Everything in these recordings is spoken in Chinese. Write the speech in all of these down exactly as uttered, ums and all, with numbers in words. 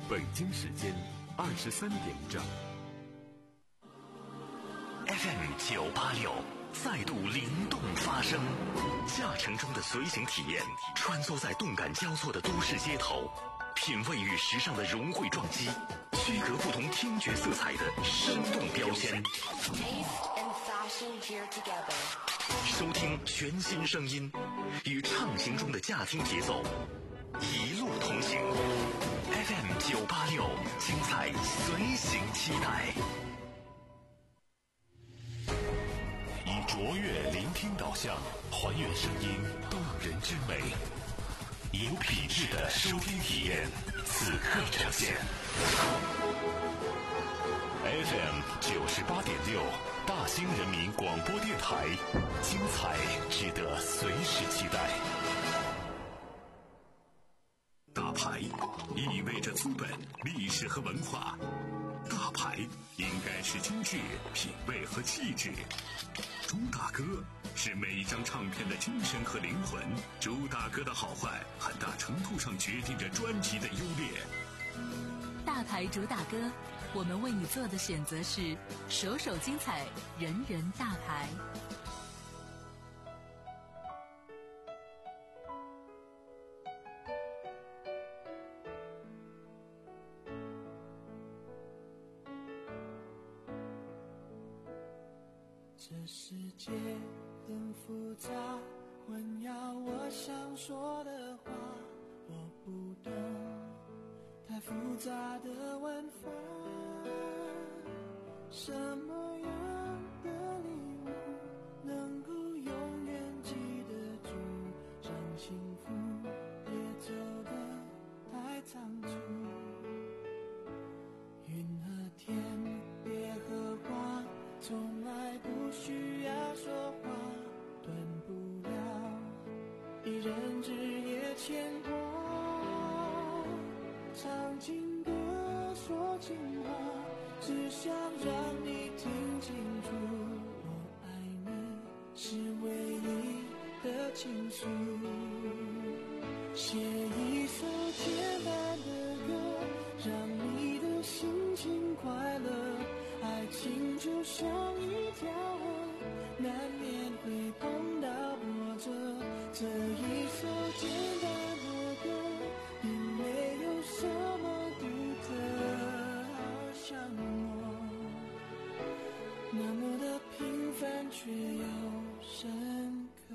北京时间二十三点整。 F M 九八六再度灵动发声，驾乘中的随行体验，穿梭在动感交错的都市街头，品味与时尚的融汇撞击，区隔不同听觉色彩的生动标签。收听全新声音，与畅行中的驾听节奏一路同行。F M 九八六，精彩随行期待。以卓越聆听导向，还原声音动人之美，有品质的收听体验，此刻呈现。F M 九十八点六，大兴人民广播电台，精彩值得随时期待。大牌意味着资本、历史和文化，大牌应该是精致、品味和气质。朱大哥是每一张唱片的精神和灵魂，朱大哥的好坏很大程度上决定着专辑的优劣。 大牌朱大哥，我们为你做的选择是首首精彩，人人大牌。 这世界很复杂，混淆我想说的话，我不懂太复杂的玩法。什么样的礼物能够永远记得住，让幸福也走得太仓促。云和天，别和花，从来不需要说话，断不了一人日夜牵挂。唱情歌说情话，只想让你听清楚，我爱你是唯一的倾诉。写一首简单的歌，让你的心情快乐。爱情就像一条河，难免会碰到波折。这一首简单的歌，并没有什么独特，好像我那么的平凡却又深刻。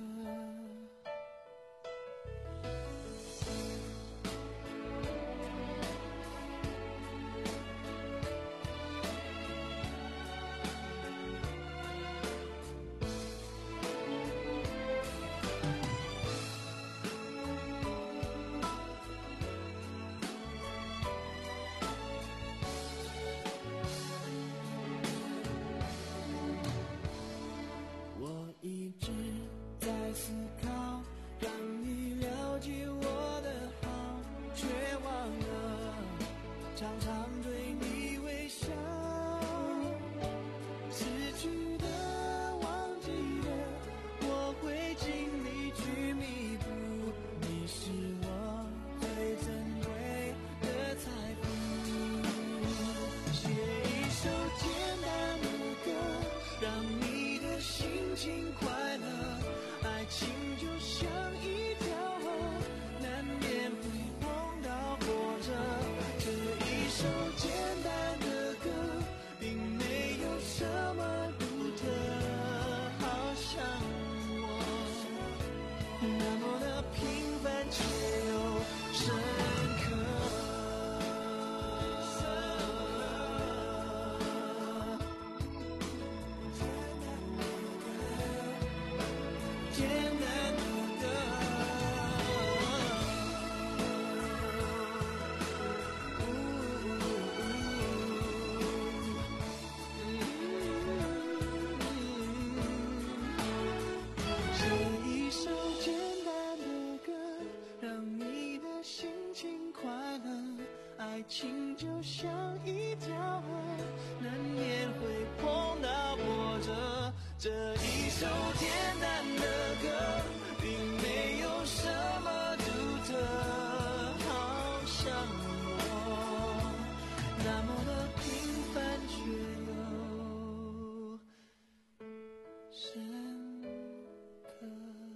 爱情就像一条河，难免会碰到波折。这一首简单的歌，并没有什么独特，好像我那么的平凡却又深刻。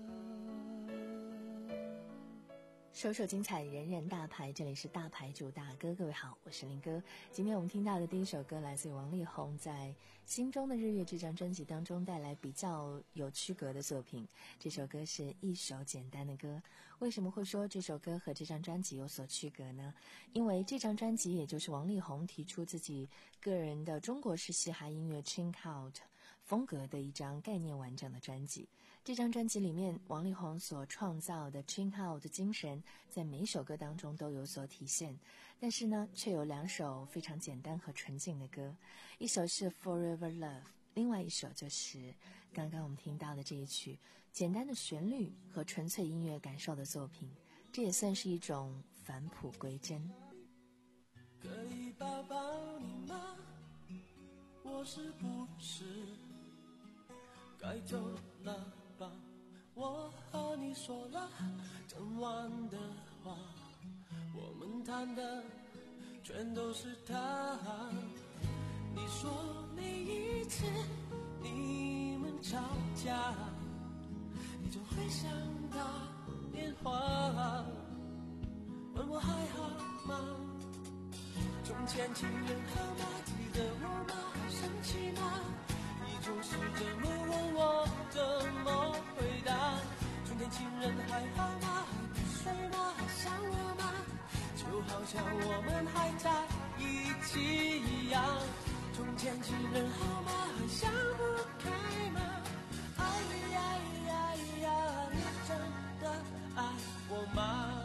首首精彩，人人大牌，这里是大牌主大哥，各位好，我是林哥。今天我们听到的第一首歌来自于王力宏在《心中的日月》这张专辑当中带来比较有区隔的作品，这首歌是一首简单的歌。为什么会说这首歌和这张专辑有所区隔呢？因为这张专辑也就是王力宏提出自己个人的中国式嘻哈音乐 Chill Out 风格的一张概念完整的专辑。这张专辑里面王力宏所创造的 Chill Out 的精神在每一首歌当中都有所体现，但是呢却有两首非常简单和纯净的歌，一首是 Forever Love， 另外一首就是刚刚我们听到的这一曲，简单的旋律和纯粹音乐感受的作品，这也算是一种返璞归真。 可以抱抱你吗？我是不是该走了吧？我和你说了整晚的话，我们谈的全都是他。你说每一次你们吵架，你就会想打电话问我还好吗？从前情人好吗？记得我吗？生气吗？你总是这么问我，怎么回答？从前情人还好吗？还不睡吗？还想我吗？就好像我们还在一起一样。从前情人好吗？还想不开吗？哎呀呀呀，你真的爱我吗？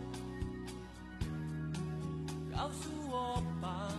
告诉我吧，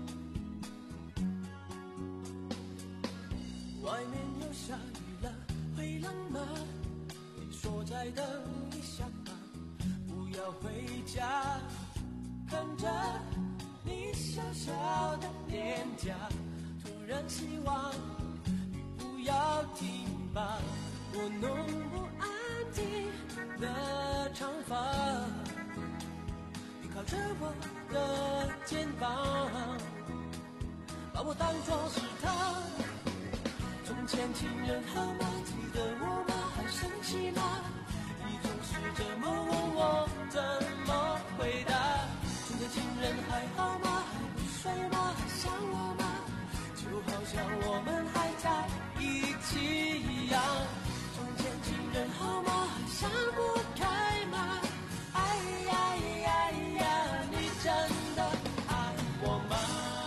外面又下雨了，会冷吗？你说再等一下吧，不要回家，看着你小小的脸颊，突然希望雨不要停吧。我弄不安静的长发，你靠着我的肩膀，把我当作是他。从前情人好吗？记得我吗？还生气吗？你总是这么问我，怎么回答？从前情人还好吗？还不睡吗？还想我吗？就好像我们还在一起一样。从前情人好吗？还想不开吗？哎呀呀呀，你真的爱我吗？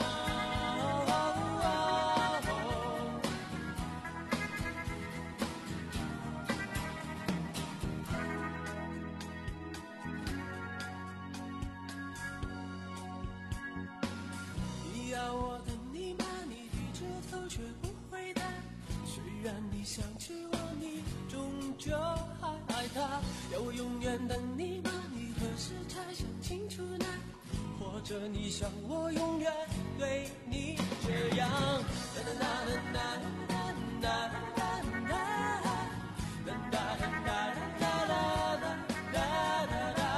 你要我等你吗？你低着头却不回答。虽然你想起我，你终究还爱他。要我永远等你吗？你何时才想清楚呢？或者你想我永远对你这样？哒哒哒哒哒哒哒哒哒哒哒哒哒哒哒。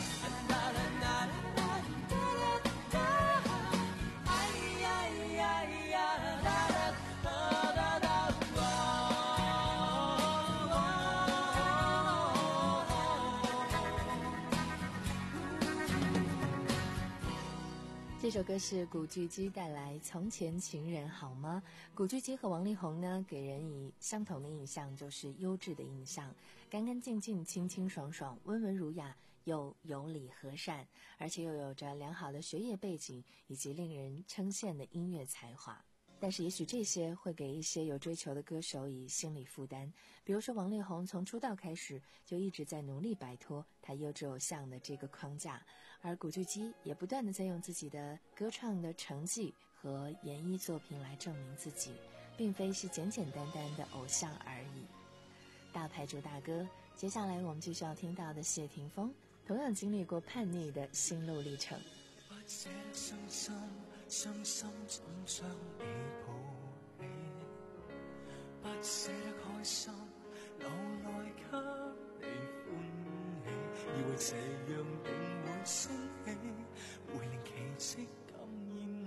这首歌是古巨基带来《从前情人好吗》。古巨基和王力宏呢，给人以相同的印象，就是优质的印象，干干净净、清清爽爽、温文儒雅，又有礼和善，而且又有着良好的学业背景以及令人称羡的音乐才华。但是也许这些会给一些有追求的歌手以心理负担，比如说王力宏从出道开始就一直在努力摆脱他优质偶像的这个框架，而古巨基也不断的在用自己的歌唱的成绩和演艺作品来证明自己，并非是简简单单的偶像而已。大牌主大哥，接下来我们继续要听到的谢霆锋，同样经历过叛逆的心路历程。 不捨得傷心，傷心怎將你抱起？不捨得開心，留來給你歡喜。以為這樣定會升起，會令奇蹟感染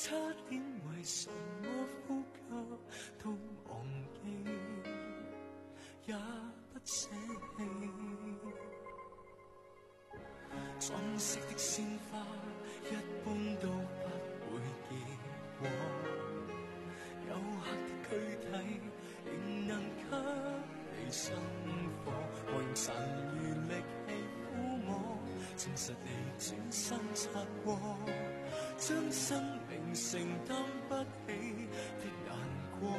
差点为什么呼吸都忘记，也不捨棄。裝飾的鮮花一般都不會結果，有客的軀體仍能給你生火，我用殘餘力氣撫摸，證實你轉身擦過，將生命承擔不起的難過，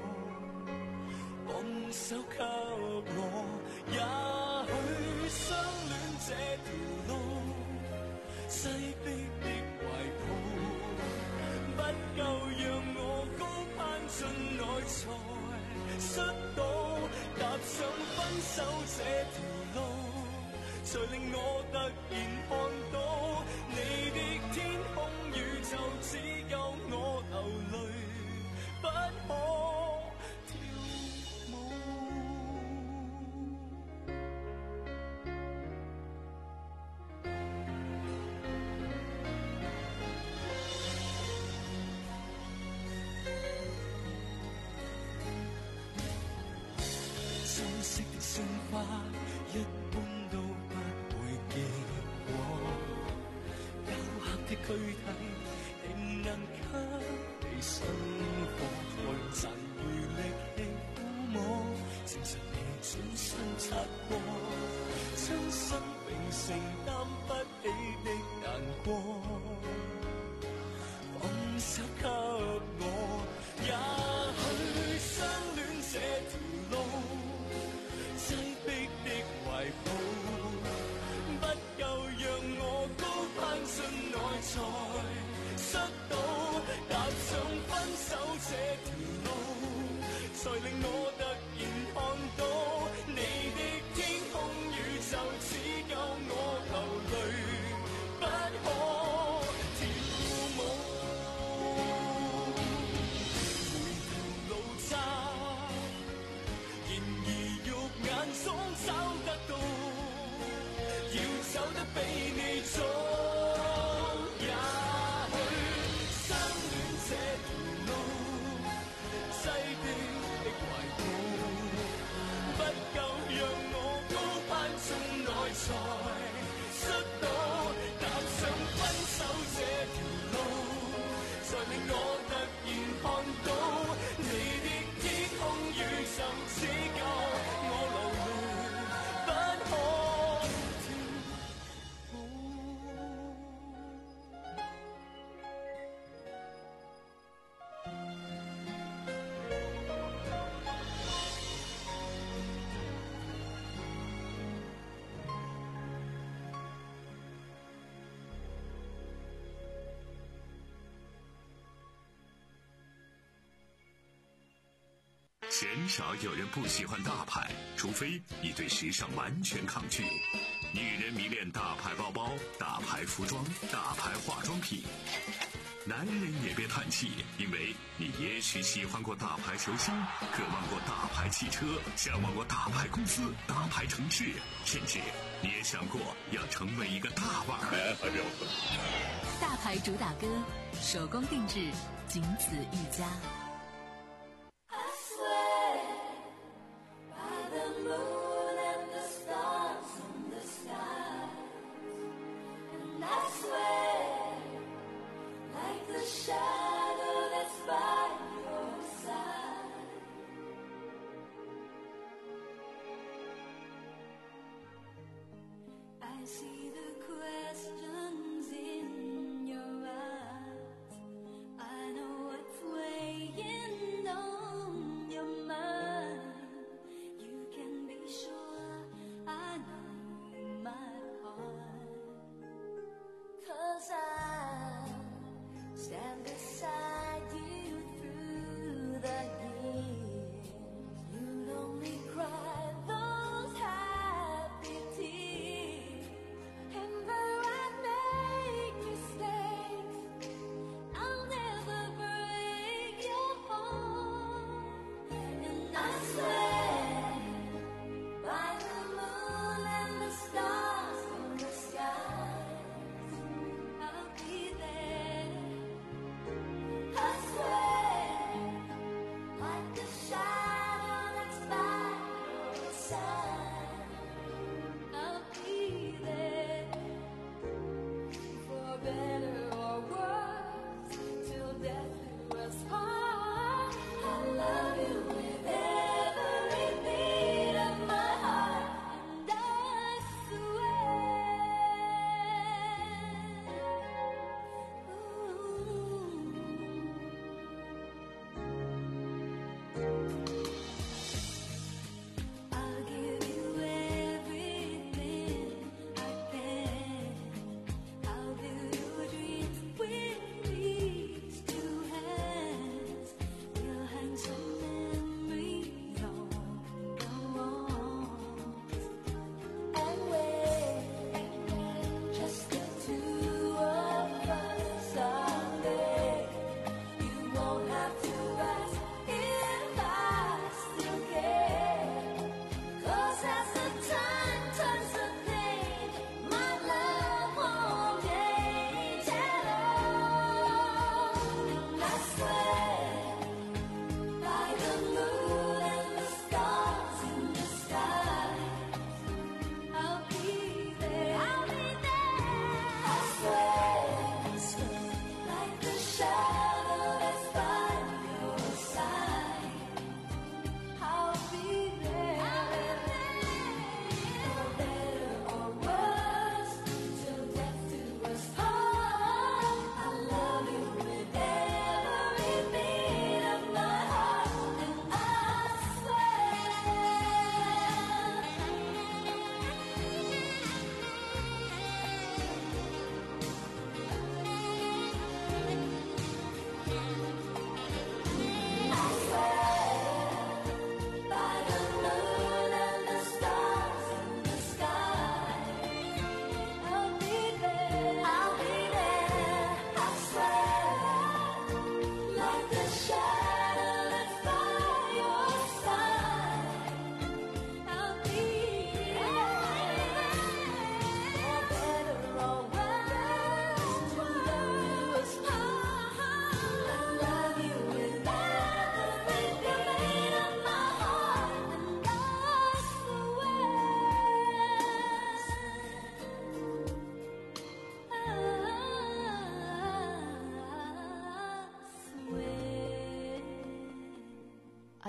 放手給我，也許相戀這條路，擠迫的懷抱，不夠讓我高攀進內才摔倒，踏上分手這條路，才令我突然看到你的天空宇宙只有我流淚，不可跳舞。裝飾的鮮花一般都不會結果，幽黑的軀體仍能給你生火，我用殘餘力氣撫摸，證實你轉身擦過，將生命承擔不起的難過，放手給我，也許相戀這條路，擠迫的懷抱，不夠讓我高攀進內才摔倒，踏上分手這條路，才令我突然看到你的天空宇宙只有我流淚，不可跳舞。每條路窄，然而肉眼中找得到，要走得比你早，也許相戀這條路，擠迫的懷抱，不夠讓我高攀進內才摔倒，踏上分手這條路，才令我突然看到你的天空宇宙只有我流淚，不可跳舞。 鲜少有人不喜欢大牌，除非你对时尚完全抗拒。女人迷恋大牌包包、大牌服装、大牌化妆品。男人也别叹气，因为你也许喜欢过大牌球星，渴望过大牌汽车，向往过大牌公司、大牌城市，甚至你也想过要成为一个大腕儿。 大牌主打歌，手工定制，仅此一家。 I see the questions in your eyes. I know what's weighing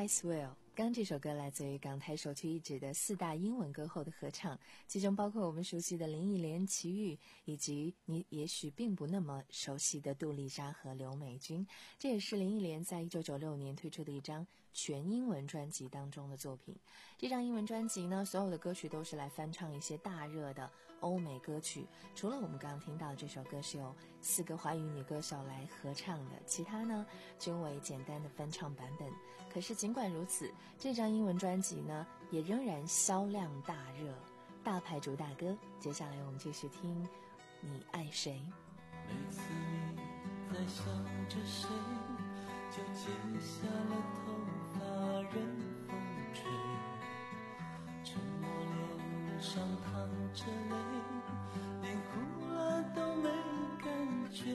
Ice Will。刚这首歌来自于港台首屈一指的四大英文歌后的合唱，其中包括我们熟悉的林忆莲、齐豫，以及你也许并不那么熟悉的杜丽莎和刘美君。这也是林忆莲在一九九六年推出的一张全英文专辑当中的作品。这张英文专辑呢，所有的歌曲都是来翻唱一些大热的欧美歌曲，除了我们刚刚听到的这首歌是由四个华语女歌手来合唱的，其他呢均为简单的翻唱版本。可是尽管如此，这张英文专辑呢也仍然销量大热，大牌主打歌。接下来我们继续听你爱谁。 每次你在想着谁，就解下了头发任风吹，沉默脸上淌着泪，连哭了都没感觉。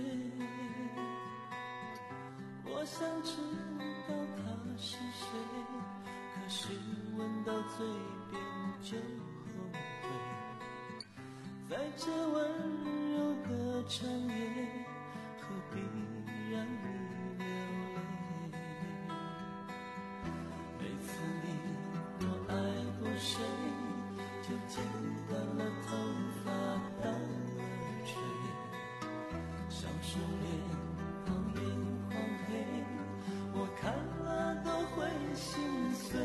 我想知道他是谁，可是闻到嘴边就后悔。在这温柔的长夜，何必让你流泪？每次你若爱过谁，就剪断了头发当耳垂，像熟练旁眼眶黑，我看了都会心碎。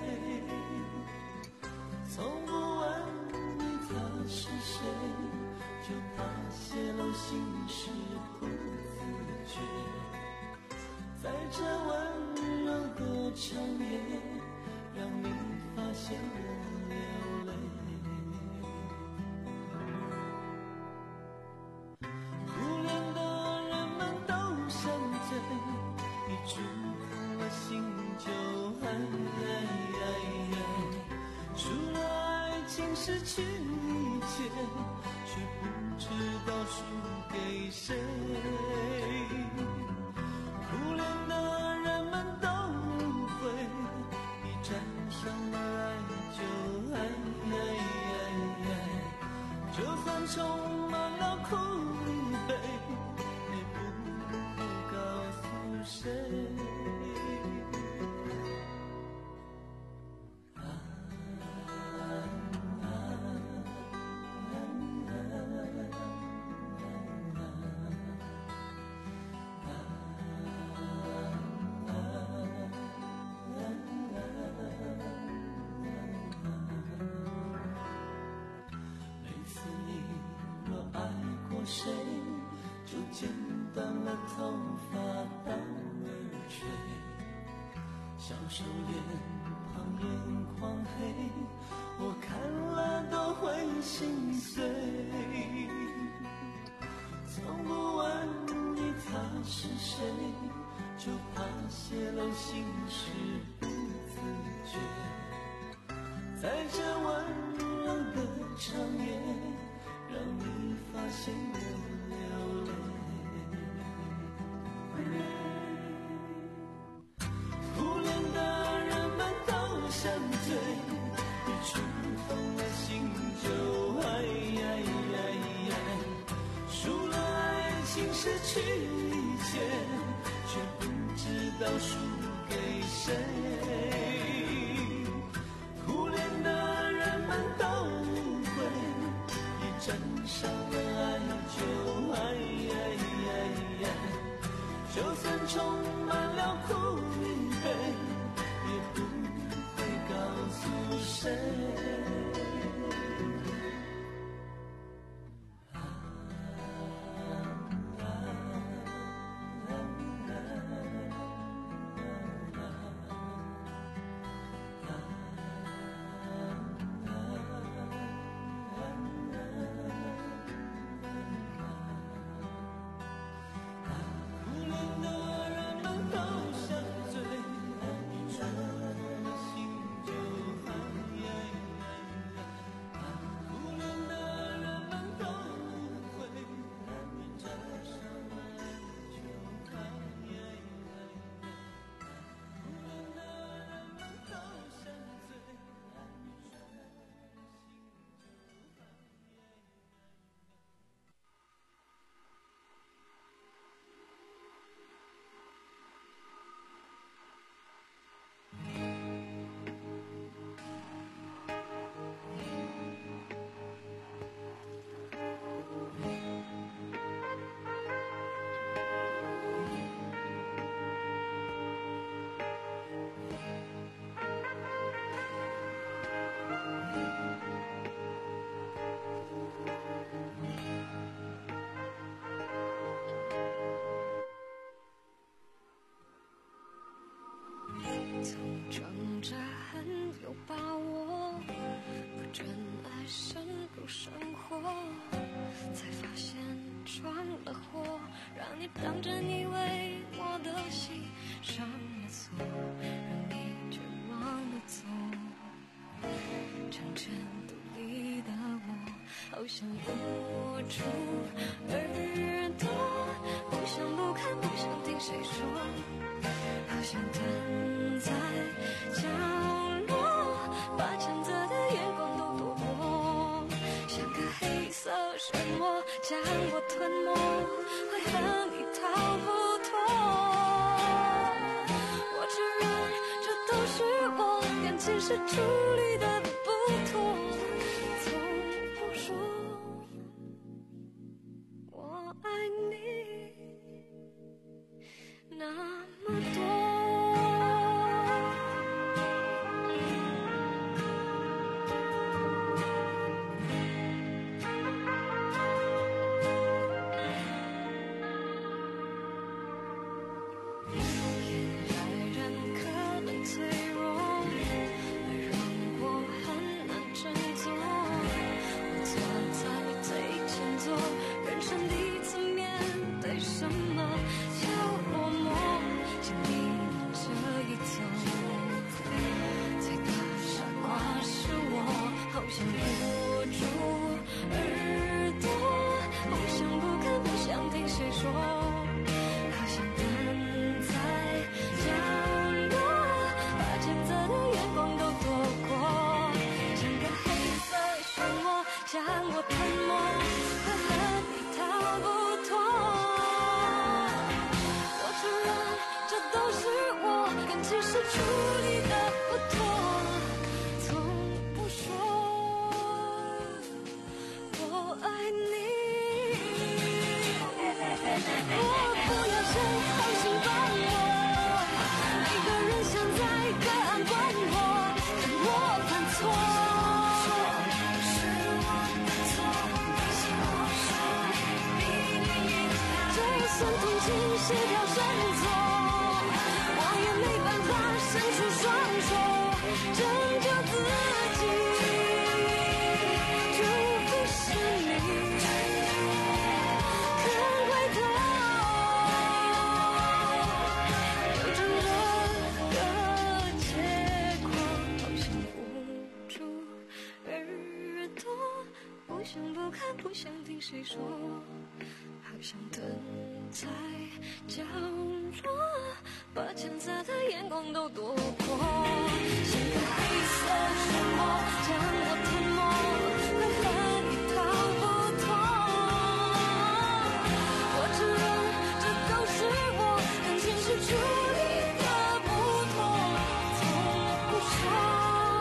从不问你他是谁，就怕泄露心事不自觉。在这温柔的长夜，让你发现我流泪。苦恋的人们都像醉，一触碰了心就爱爱爱爱，输了爱情失去一切，却不知道输给谁。苦恋的人们都误会，一沾上了爱就爱爱爱爱，就算充满了苦悲，也不会告诉谁。谁就剪断了头发当耳垂，像熟脸旁眼眶黑，我看了都会心碎。从不问你他是谁，就怕泄露心事不自觉。在这温柔的长夜，让你发现我流泪。苦恋的人们都像醉，一触碰了心就爱爱爱爱，输了爱情失去一切，却不知道输给谁。苦恋的人们都误会，一沾上了爱就爱爱爱爱，就算充满了苦与悲，也不会告诉谁。 当真以为我的心上了锁，让你绝望地走。真正独立的我，好想捂住耳朵，不想不看，不想听谁说，好想蹲在角落，把谴责的眼光都躲过，像个黑色漩涡将我吞没，会和你逃不脱。我承认这都是我感情是处理的不妥，从不说我爱你那么多。不想听谁说，好想蹲在角落，把谴责的眼光都躲过，像个黑色漩涡将我吞没，会和你逃不脱。我承认这都是我感情是处理的不妥，从不说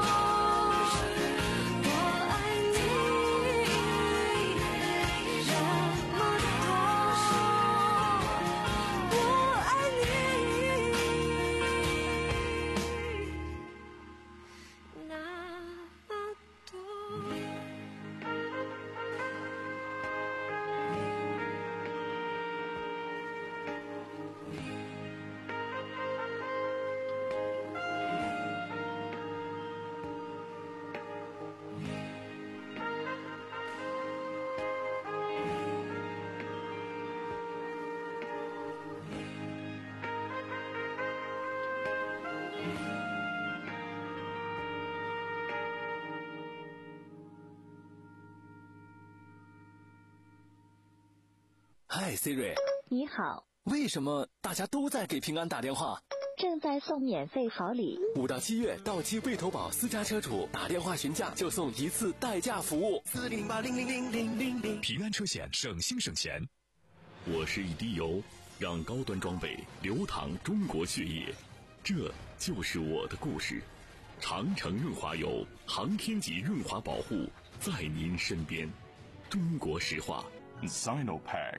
嗨 Siri， 你好。 为什么大家都在给平安打电话？ 正在送免费好礼。 五到七月，到期未投保私家车主打电话询价就送一次代驾服务。 四零八零零零零零零， 平安车险省心省钱。我是一滴油，让高端装备流淌中国血液，这就是我的故事。长城润滑油，航天级润滑保护，在您身边。中国石化 Sinopac。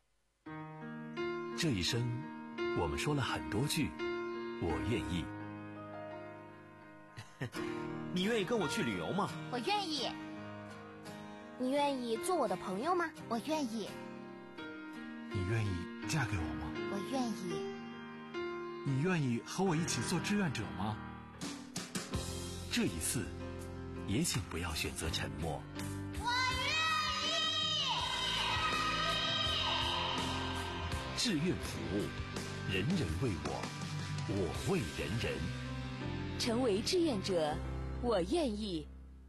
这一生，我们说了很多句“我愿意”。 你愿意跟我去旅游吗？ 我愿意。你愿意做我的朋友吗？我愿意。 你愿意嫁给我吗？ 我愿意。 你愿意和我一起做志愿者吗？ 这一次，也请不要选择沉默。 志愿服务，人人为我，我为人人。 成为志愿者，我愿意。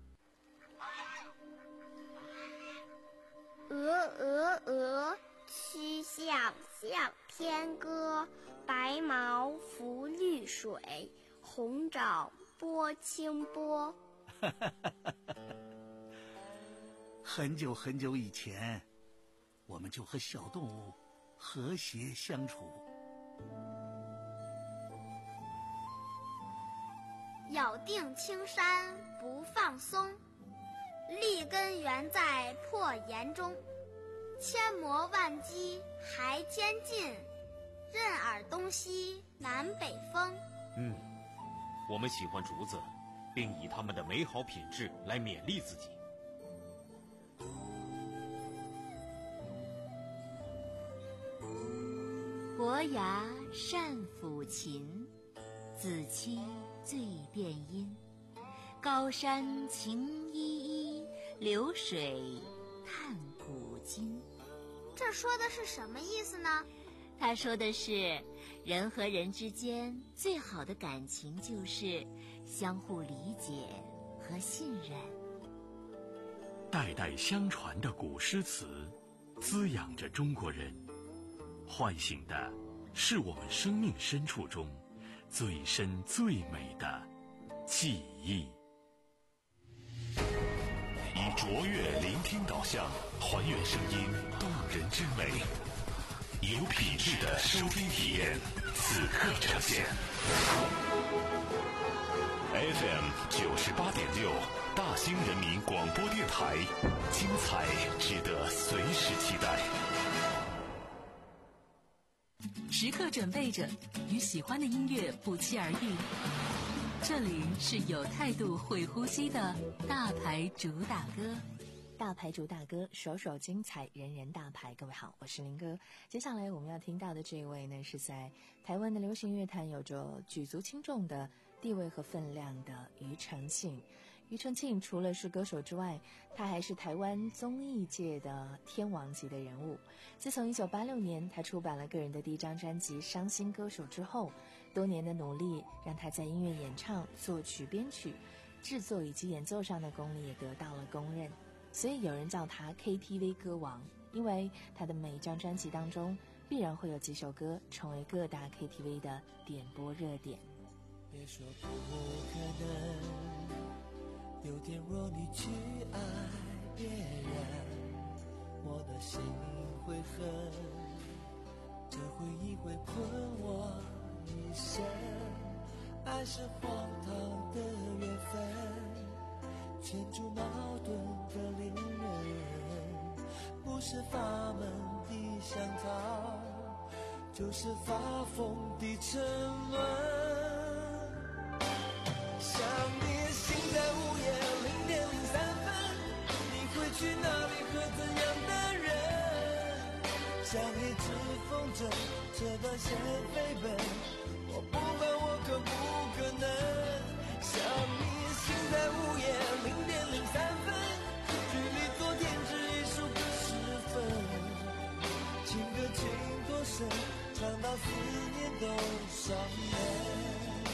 鹅鹅鹅，曲项向天歌。白毛浮绿水，红掌拨清波。 很久很久以前，我们就和小动物和谐相处。 咬定青山不放松，立根原在破岩中。千磨万击还坚劲，任尔东西南北风。 嗯，我们喜欢竹子，并以它们的美好品质来勉励自己。 伯牙善抚琴，子期醉殿音。高山晴依依，流水叹古今。 这说的是什么意思呢？ 他说的是，人和人之间最好的感情就是相互理解和信任。 代代相传的古诗词，滋养着中国人，唤醒的是我们生命深处中最深最美的记忆。 以卓越聆听导向，还原声音动人之美，有品质的收听体验，此刻呈现。F M 九十八点六，大兴人民广播电台，精彩值得随时期待。 时刻准备着，与喜欢的音乐不期而遇。这里是有态度、会呼吸的大牌主打歌。 大牌主打歌，首首精彩，人人大牌。各位好，我是林哥。接下来我们要听到的这位呢，是在台湾的流行乐坛有着举足轻重的地位和分量的庾澄庆。庾澄庆除了是歌手之外，他还是台湾综艺界的天王级的人物。自从一九八六年他出版了个人的第一张专辑《伤心歌手》之后，多年的努力让他在音乐演唱、作曲、编曲、制作以及演奏上的功力也得到了公认。所以有人叫他 K T V 歌王，因为他的每一张专辑当中必然会有几首歌成为各大 K T V 的点播热点。 别说不可能，有天若你去爱别人，我的心会恨，这回忆会困我一生。爱是荒唐的缘分，牵住矛盾的恋人，不是法门的香草，就是发疯的沉沦。想你心在午夜零点零三分，你会去哪里和怎样的人？像一只风筝，这段线飞奔，我不管我可不可能。想你心在午夜零点零三分，距离昨天只一数个时分，情歌情多深，唱到思念都伤人。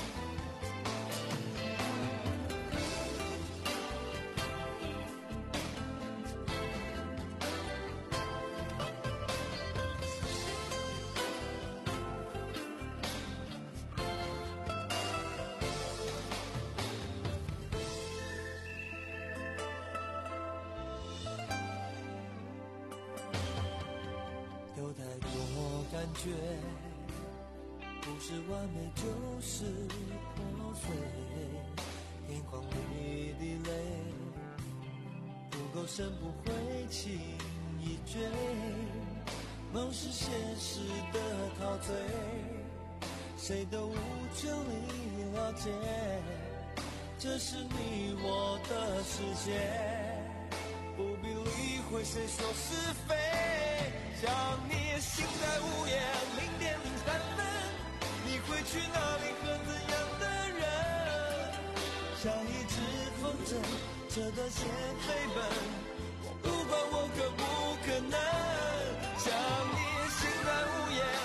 有太多感觉，不是完美就是破碎，眼眶里的泪不够深，不会轻易追，梦是现实的陶醉，谁都无权利了解，这是你我的世界，不必理会谁说是非。想你心在午夜零点零三分，你会去哪里和怎样的人？像一只风筝，这段线飞奔，我不管我可不可能。想你心在午夜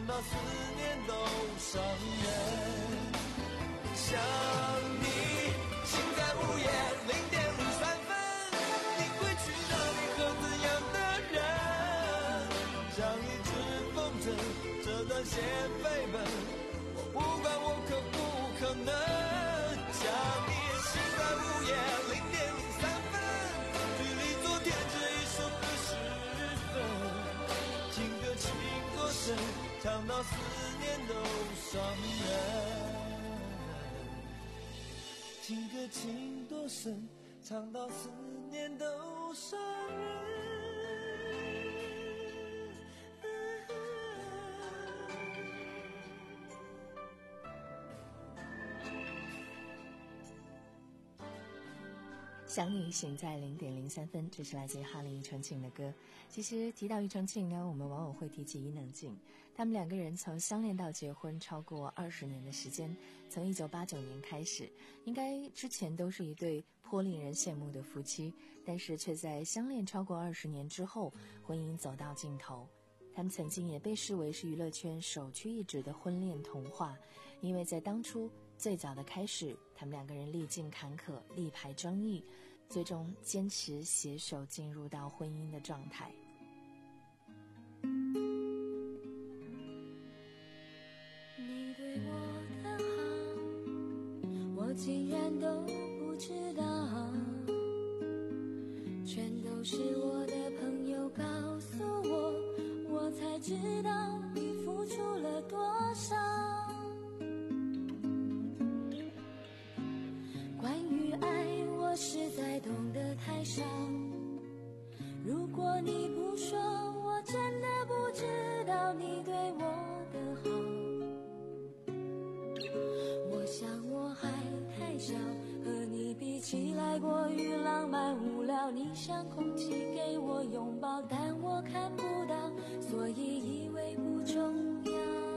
唱到思念都伤人。想你，心在午夜零点零三分，你会去哪里和怎样的人？像一只风筝，这段线飞奔，我不管我可不可能。想你，心在午夜零点零三分，距离昨天这一首歌十分，情歌情多深，唱到思念都伤人。情歌情多深，唱到思念都伤人。 想你醒在零点零三分，这是来自于哈林庾澄庆的歌。其实提到庾澄庆呢，我们往往会提起伊能静。他们两个人从相恋到结婚超过二十年的时间，从一九八九年开始，应该之前都是一对颇令人羡慕的夫妻，但是却在相恋超过二十年之后，婚姻走到尽头。他们曾经也被视为是娱乐圈首屈一指的婚恋童话，因为在当初最早的开始，他们两个人历尽坎坷，力排争议，最终坚持携手进入到婚姻的状态。 你对我的好，我竟然都不知道，全都是我的朋友告诉我，我才知道你付出了多少。关于爱，我实在懂得太少，如果你不说，我真的不知道你对我的好。我想我还太小，和你比起来过于浪漫无聊，你像空气给我拥抱，但我看不到，所以以为不重要。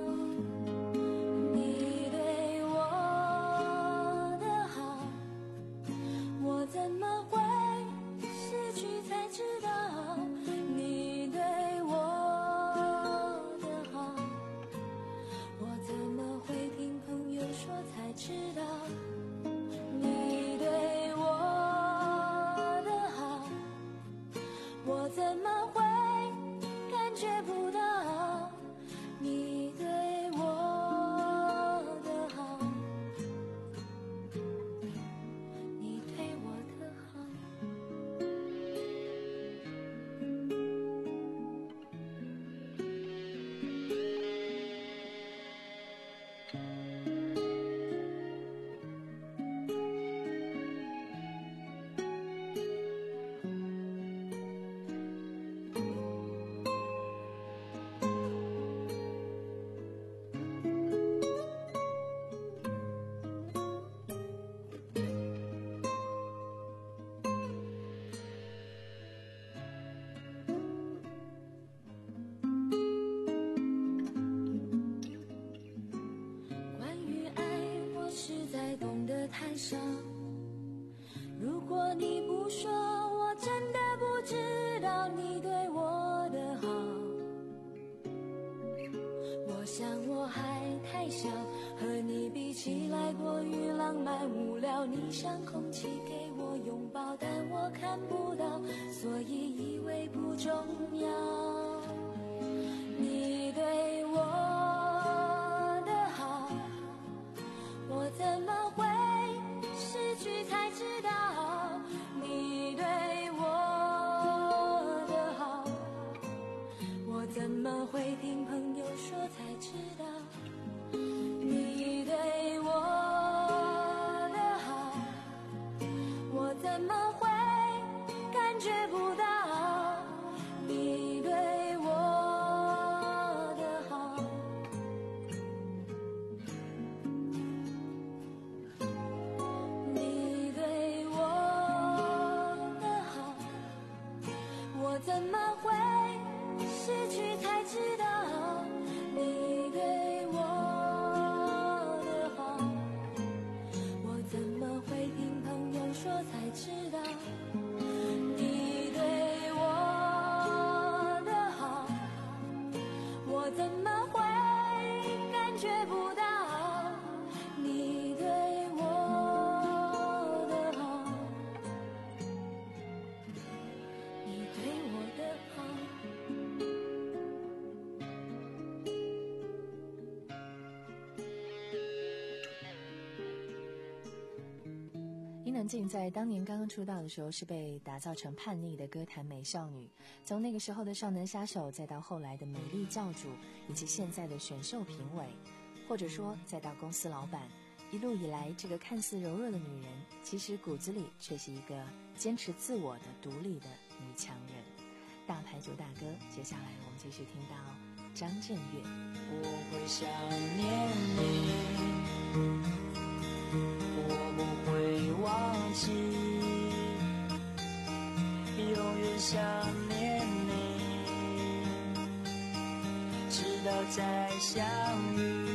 你对我的好，我怎么会失去才知道？你对我的好，我怎么会听朋友说才知道？你对我的好，我怎么会感觉不到？你对我的好，你对我的好。关于爱，我实在懂得太少，如果你不说，我真的不知道你对我的好。我想我还太小，和你比起来过于浪漫无聊，你像空气给我拥抱，但我看不到，所以以为不重要。你对我的好，我怎么会失去才知道？你对我的好，我怎么会听朋友说才知道？你对我的好，我怎么会感觉不到？你对我的好，你对我的好，我怎么会失去才知道？你对我的好，我怎么会听朋友说才知道？ 能静在当年刚刚出道的时候是被打造成叛逆的歌坛美少女，从那个时候的少男杀手，再到后来的美丽教主，以及现在的选秀评委，或者说再到公司老板，一路以来，这个看似柔弱的女人，其实骨子里却是一个坚持自我的独立的女强人。大牌九大哥，接下来我们继续听到张震岳。 我会想念你，我不会忘记，永远想念你，直到再相遇。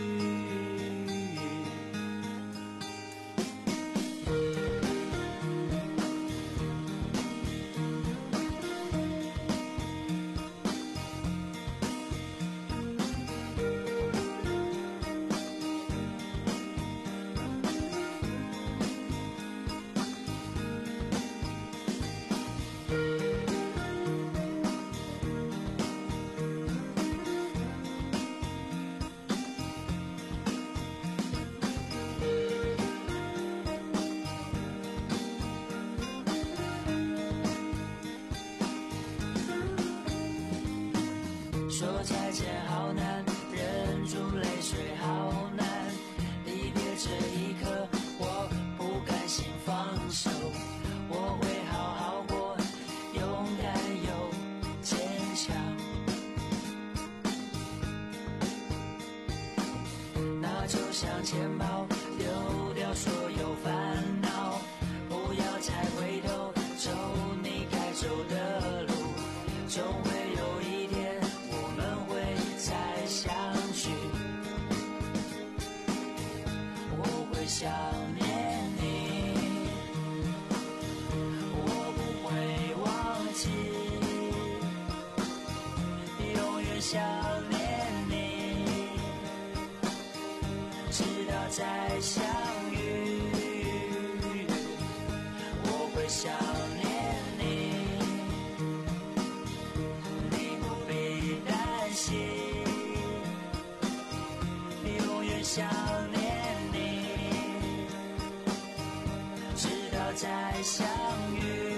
说再见好难，忍住泪水好难，离别这一刻我不甘心放手，我会好好过，勇敢又坚强。那就像钱包丢掉所有烦恼，不要再回头，走你该走的路，总会有一天再相聚。我会想念你，我不会忘记，永远想念你，直到再相遇。我会想念你，你不必担心，想念你，直到再相遇。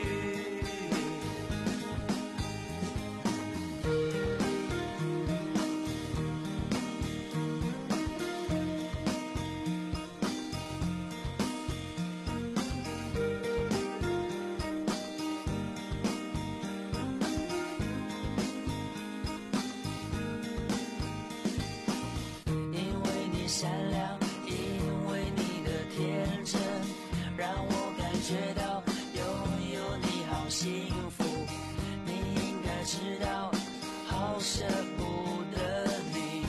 善良，因为你的天真，让我感觉到拥有你好幸福。你应该知道，好舍不得你。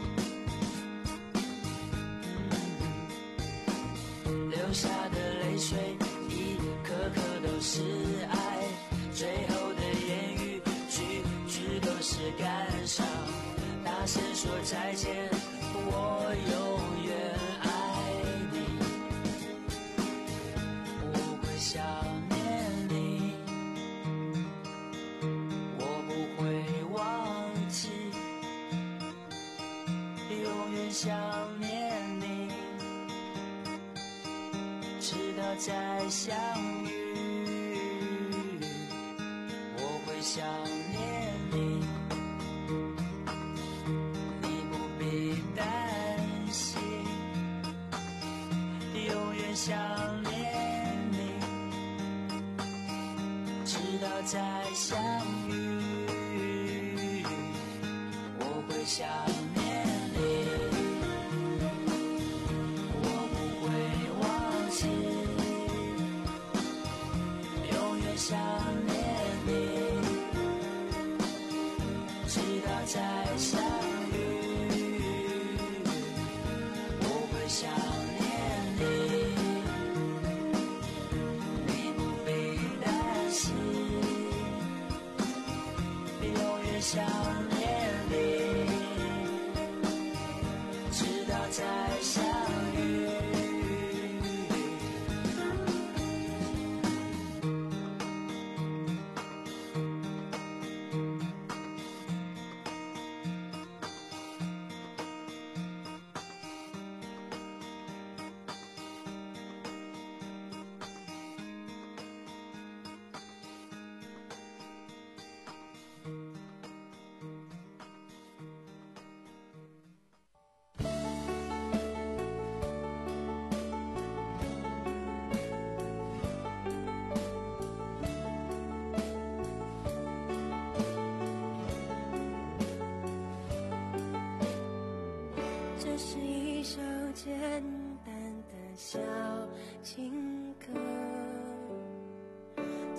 嗯、流下的泪水，一颗颗都是爱，最后的言语，句句都是感伤。大声说再见。我永远爱你，我会想念你，我不会忘记，永远想念你，直到再相遇。我会想念你，想念你，直到再相遇。我会想念你，我不会忘记，永远想念你，直到再相遇。我会想念你，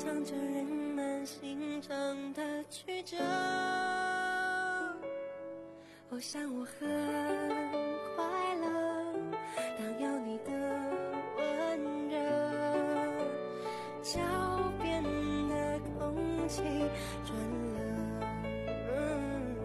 藏着人们心肠的曲折。我想我很快乐，当有你的温热，脚边的空气转了。嗯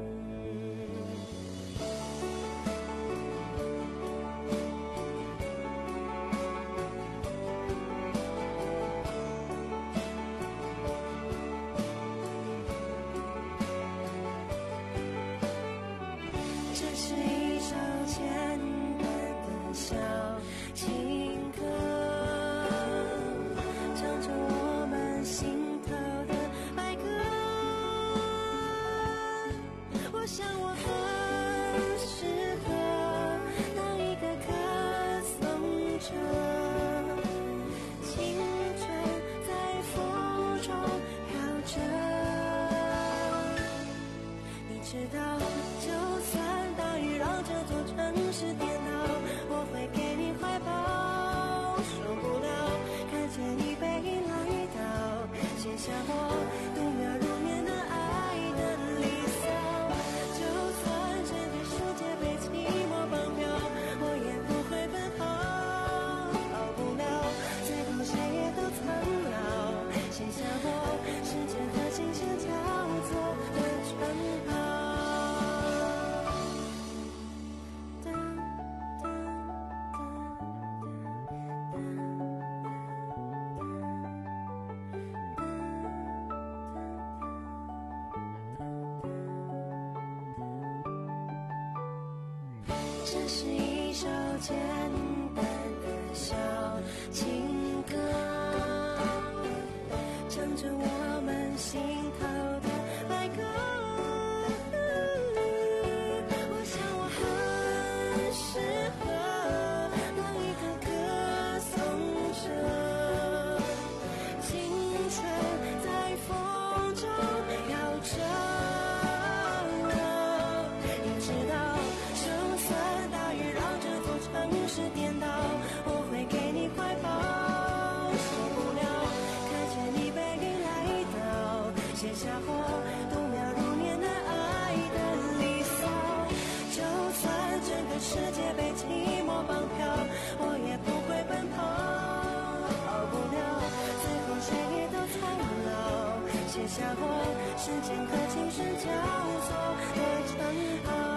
这是一首简单的小情歌，唱着我们心头的白鸽。我想我很适合当一个歌颂者，青春在风中摇着。你知道就算大雨让这座城市颠倒，我会给你怀抱，受不了看见你背影来到，写下我度秒如年的爱的离骚。就算整个世界被寂寞绑票，我也不会奔跑，跑不了最后谁也都苍老，写下我时间和琴声交错的称号。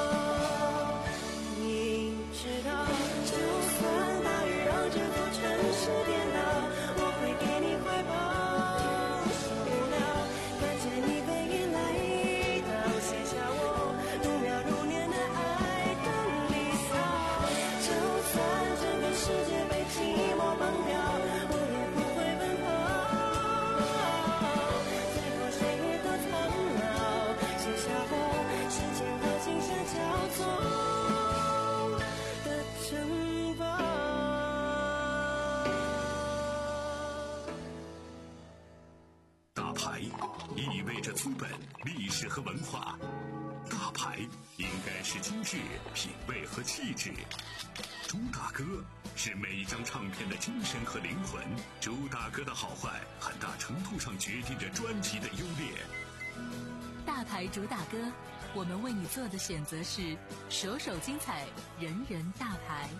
意味着资本、历史和文化。大牌应该是精致、品味和气质。朱大哥是每一张唱片的精神和灵魂。朱大哥的好坏，很大程度上决定着专辑的优劣。 大牌朱大哥，我们为你做的选择是首首精彩，人人大牌。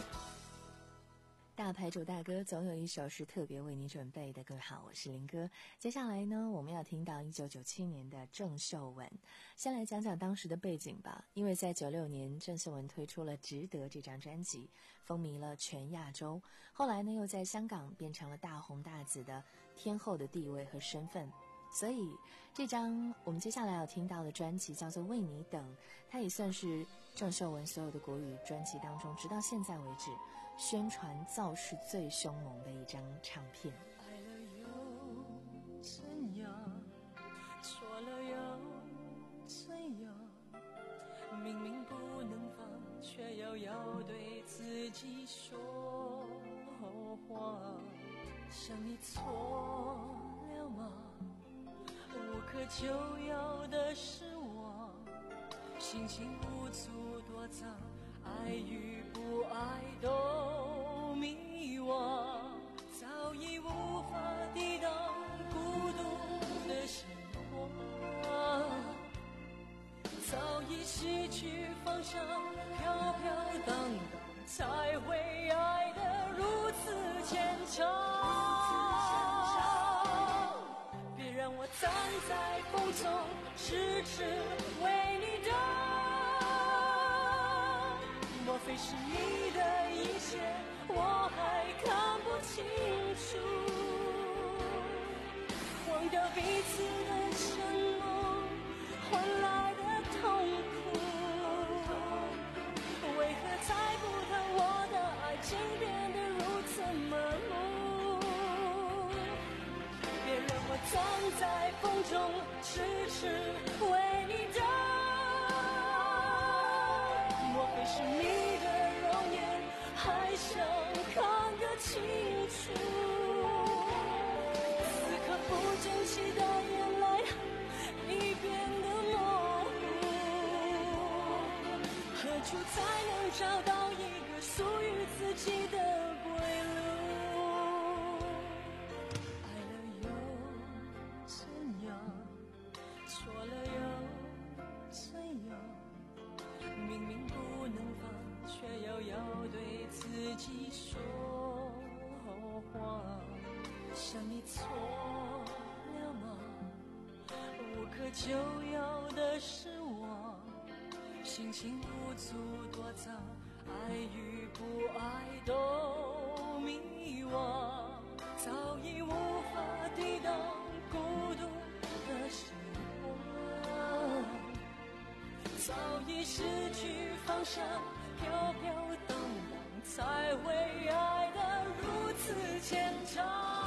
大牌主大哥总有一首是特别为你准备的。各位好，我是林哥。接下来呢，我们要听到一九九七年的郑秀文。先来讲讲当时的背景吧。因为在九六年，郑秀文推出了《值得》这张专辑，风靡了全亚洲。后来呢，又在香港变成了大红大紫的天后的地位和身份。所以这张我们接下来要听到的专辑叫做《为你等》，它也算是郑秀文所有的国语专辑当中直到现在为止宣传造势最凶猛的一张唱片。 爱了又怎样，错了又怎样，明明不能放，却又要对自己说谎。想你错了吗？无可救药的失望，心情无助躲藏，爱与不爱都迷惘，早已无法抵挡上飘飘荡荡，才会爱得如此牵强。别让我站在风中痴痴为你等，莫非是你的一切我还看不清楚，忘掉彼此的承诺换来的痛苦，为何猜不透我的爱情变得如此麻木？别让我站在风中痴痴为你等，莫非是你的容颜还想看个清楚？此刻不争气的眼泪已变得模糊，何处才能找到一个属于自己的归路？爱了又怎样，错了又怎样？明明不能放，却又要对自己说谎。想你错了吗？无可救药的失望，心情无助躲藏，爱与不爱都迷惘，早已无法抵挡孤独的时光，早已失去方向，飘飘荡荡，才会爱得如此牵强。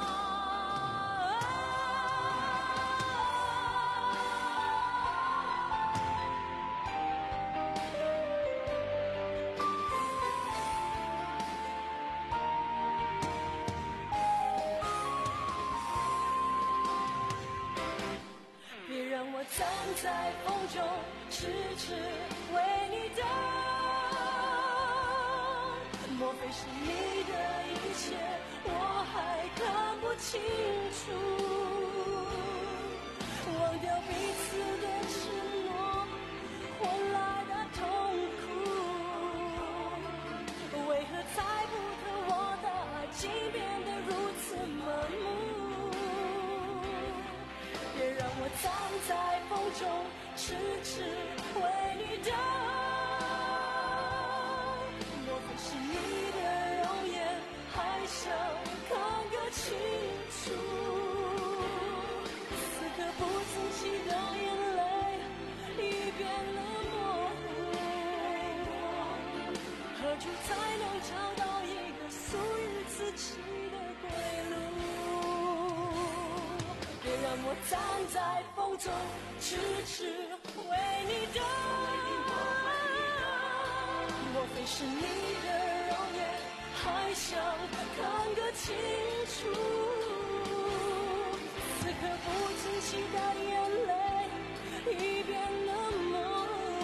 别让我站在风中痴痴为你等，莫非是你的一切我还看不清楚，忘掉彼此的承诺换来的痛苦，为何猜不透我的爱情变得如此麻木？别让我站在风中痴痴为你等，莫非是你的容颜还想看个清楚？此刻不争气的眼泪已变了模糊，何处才能找到一个属于自己的归路？别让我站在风中痴痴为你等，莫非是你的容颜还想看个清楚？此刻不争气的眼泪已变得模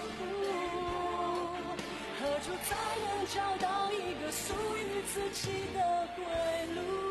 糊，何处才能找到一个属于自己的归路？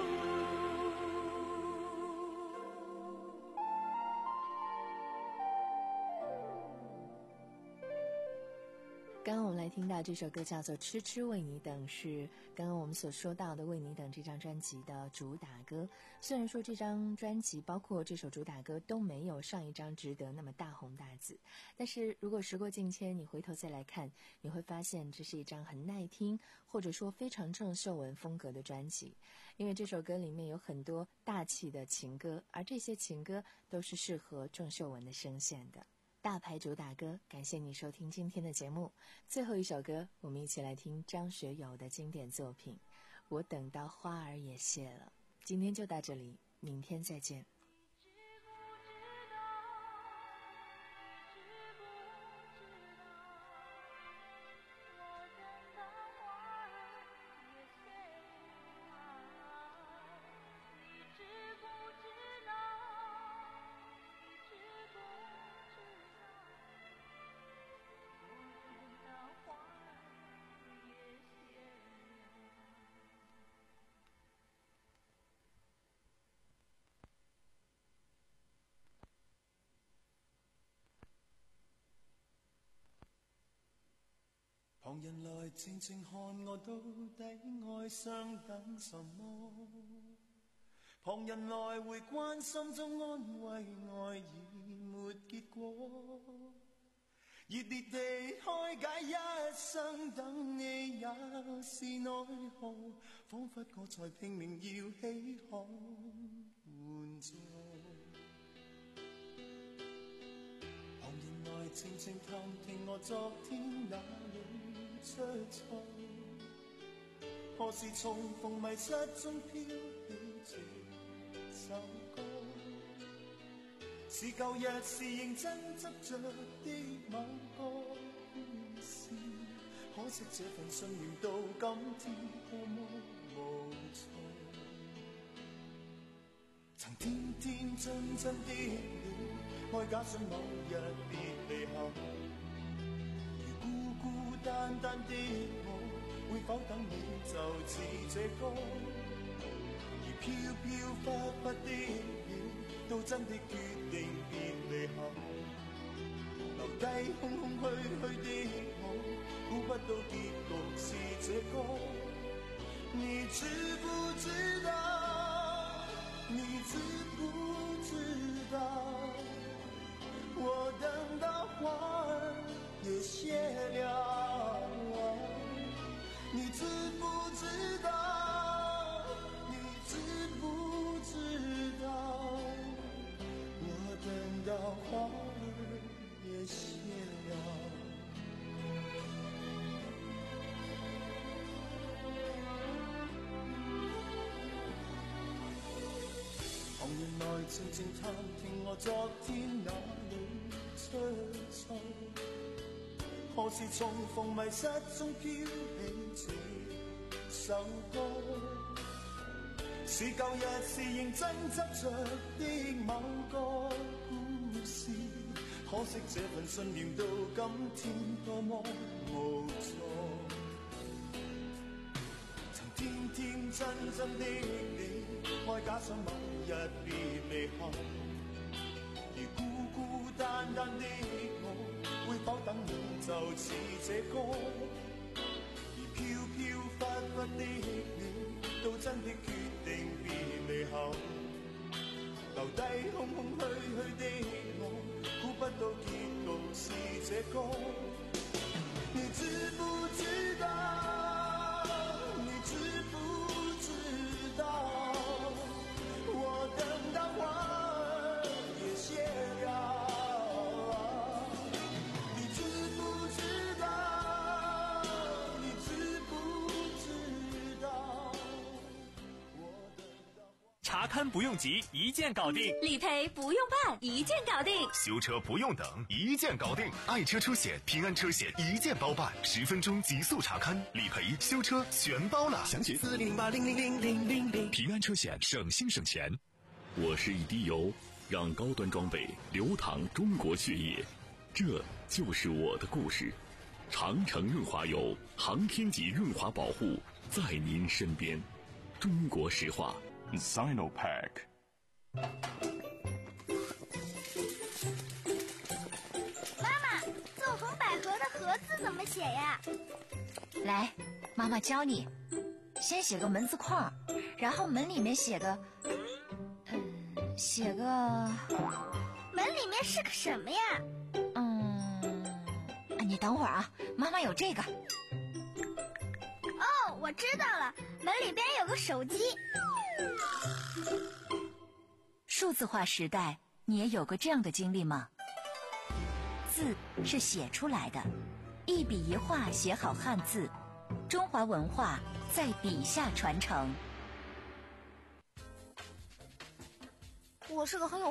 刚刚我们来听到这首歌叫做《痴痴为你等》，是刚刚我们所说到的《为你等》这张专辑的主打歌。虽然说这张专辑包括这首主打歌都没有上一张值得那么大红大紫，但是如果时过境迁，你回头再来看，你会发现这是一张很耐听或者说非常郑秀文风格的专辑，因为这首歌里面有很多大气的情歌，而这些情歌都是适合郑秀文的声线的。大牌主打歌，感谢你收听今天的节目。最后一首歌，我们一起来听张学友的经典作品《我等到花儿也谢了》。今天就到这里，明天再见。 旁人来静静看我到底爱上等什么，旁人来回关心中安慰，爱已没结果，热烈地开解一生等你也是奈何，仿佛我在拼命要起航援助，旁人来静静探听我昨天哪里出错，何时重逢迷失中飘起这首歌，是旧日是认真执着的某个故事，可惜这份信念到今天多麼無措，曾天天真真的戀愛，假信某日別離後，孤孤單單的我，會否等你就似這歌？而飄飄忽忽的雨，到真的決定別離後，留低空空虛虛的我，估不到結局是這歌。你知不知道？你知不知道？我等到花兒也謝了，你知不知道？你知不知道？我等到花兒也謝了。旁人來靜靜探聽我昨天哪裏出錯，何時重逢迷失中飄起這首歌，是舊日是認真執着的某個故事，可惜這份信念到今天多麼無助，曾天天真真的你，愛假想某日別離後，而孤孤單單的我，會否等你就似這歌？而飄飄忽忽的你，到真的決定別離後，留低空空虛虛的我，估不到結局是這歌。你知不知道？你知不知道？我等到花兒也謝了，你知不知道？你知不知道？ 查勘不用急，一键搞定； 理赔不用办，一键搞定； 修车不用等，一键搞定。爱车车险、平安车险一键包办，十分钟极速查勘、理赔、修车全包了。详情四零零八零零零零零零。平安车险，省心省钱。 我是一滴油，让高端装备流淌中国血液，这就是我的故事。长城润滑油，航天级润滑保护，在您身边。中国石化 Sinopack。 妈妈，纵横捭阖的阖字怎么写呀？ 来，妈妈教你。先写个门字框，然后门里面写个，嗯，写个。 门里面是个什么呀？ 嗯，你等会儿啊，妈妈有这个。 哦，我知道了，门里边有个手机。 数字化时代，你也有过这样的经历吗？字是写出来的，一笔一画写好汉字，中华文化在笔下传承。 我是个很有